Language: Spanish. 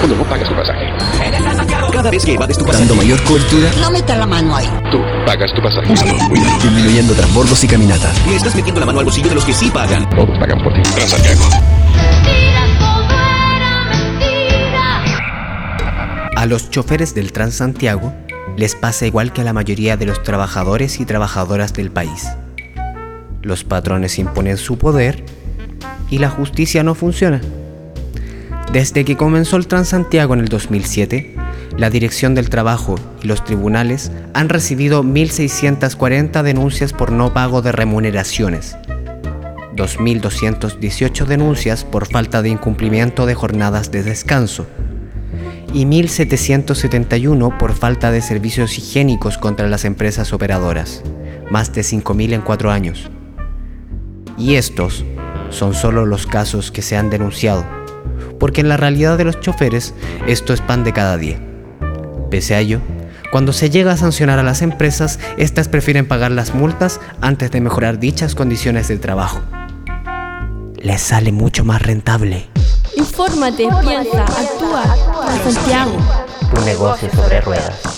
cuando no pagas tu pasaje. Cada vez que evades tu pasaje, dando mayor cobertura, No meta la mano ahí. Tú pagas tu pasaje. úsalo, cuídalo, disminuyendo transbordos y caminatas. le estás metiendo la mano al bolsillo de los que sí pagan. Todos pagan por ti. Transantiago. A los choferes del Transantiago les pasa igual que a la mayoría de los trabajadores y trabajadoras del país. Los patrones imponen su poder y la justicia no funciona. Desde que comenzó el Transantiago en el 2007, la Dirección del Trabajo y los tribunales han recibido 1.640 denuncias por no pago de remuneraciones, 2.218 denuncias por falta de incumplimiento de jornadas de descanso y 1.771 por falta de servicios higiénicos contra las empresas operadoras, más de 5.000 en 4 años. Y estos son solo los casos que se han denunciado, porque en la realidad de los choferes esto es pan de cada día. Pese a ello, cuando se llega a sancionar a las empresas, estas prefieren pagar las multas antes de mejorar dichas condiciones de trabajo. Les sale mucho más rentable. Infórmate, piensa, actúa. Transantiago. Un negocio sobre ruedas.